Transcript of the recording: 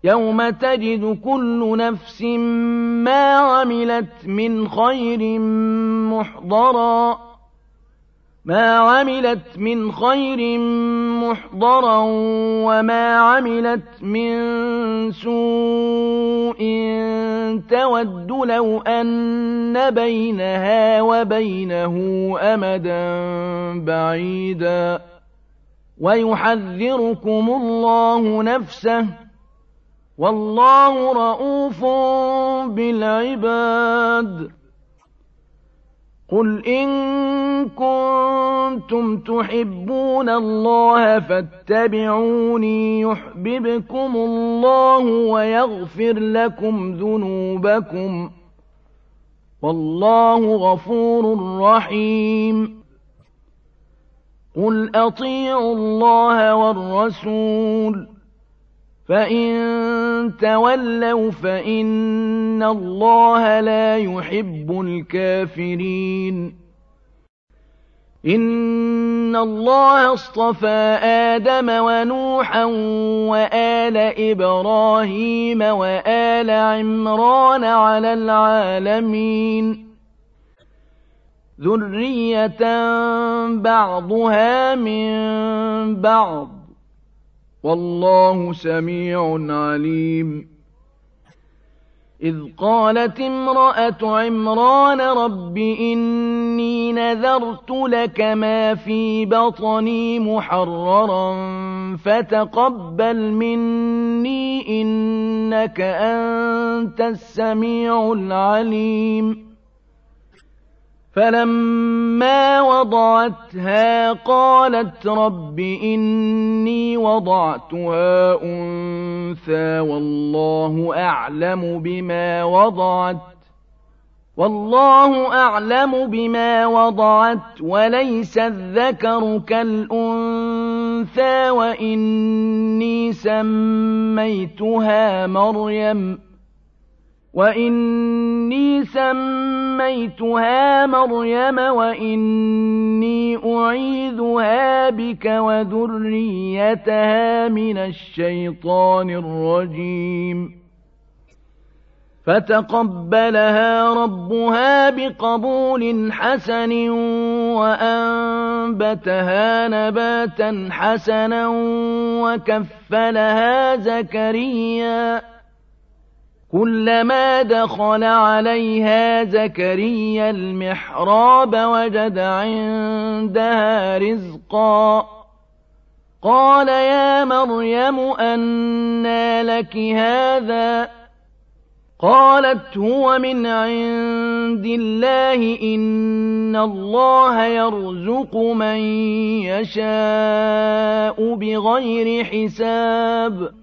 يوم تجد كل نفس ما عملت من خير محضرا وما عملت من سوء تود لو أن بينها وبينه أمدا بعيدا ويحذركم الله نفسه والله رءوف بالعباد قل إن كنتم تحبون الله فاتبعوني يحببكم الله ويغفر لكم ذنوبكم والله غفور رحيم قل أطيعوا الله والرسول فإن تولوا فإن الله لا يحب الكافرين إن الله اصطفى آدم ونوحا وآل إبراهيم وآل عمران على العالمين ذرية بعضها من بعض والله سميع عليم إذ قالت امرأة عمران رب إني نذرت لك ما في بطني محررا فتقبل مني إنك أنت السميع العليم فلما وضعتها قالت رب إني وضعتها أنثى والله أعلم بما وضعت وليس الذكر كالأنثى وإني سميتها مريم وإني أعيذها بك وذريتها من الشيطان الرجيم فتقبلها ربها بقبول حسن وأنبتها نباتا حسنا وكفلها زكريا كلما دخل عليها زكريا المحراب وجد عندها رزقا قال يا مريم أنى لك هذا قالت هو من عند الله إن الله يرزق من يشاء بغير حساب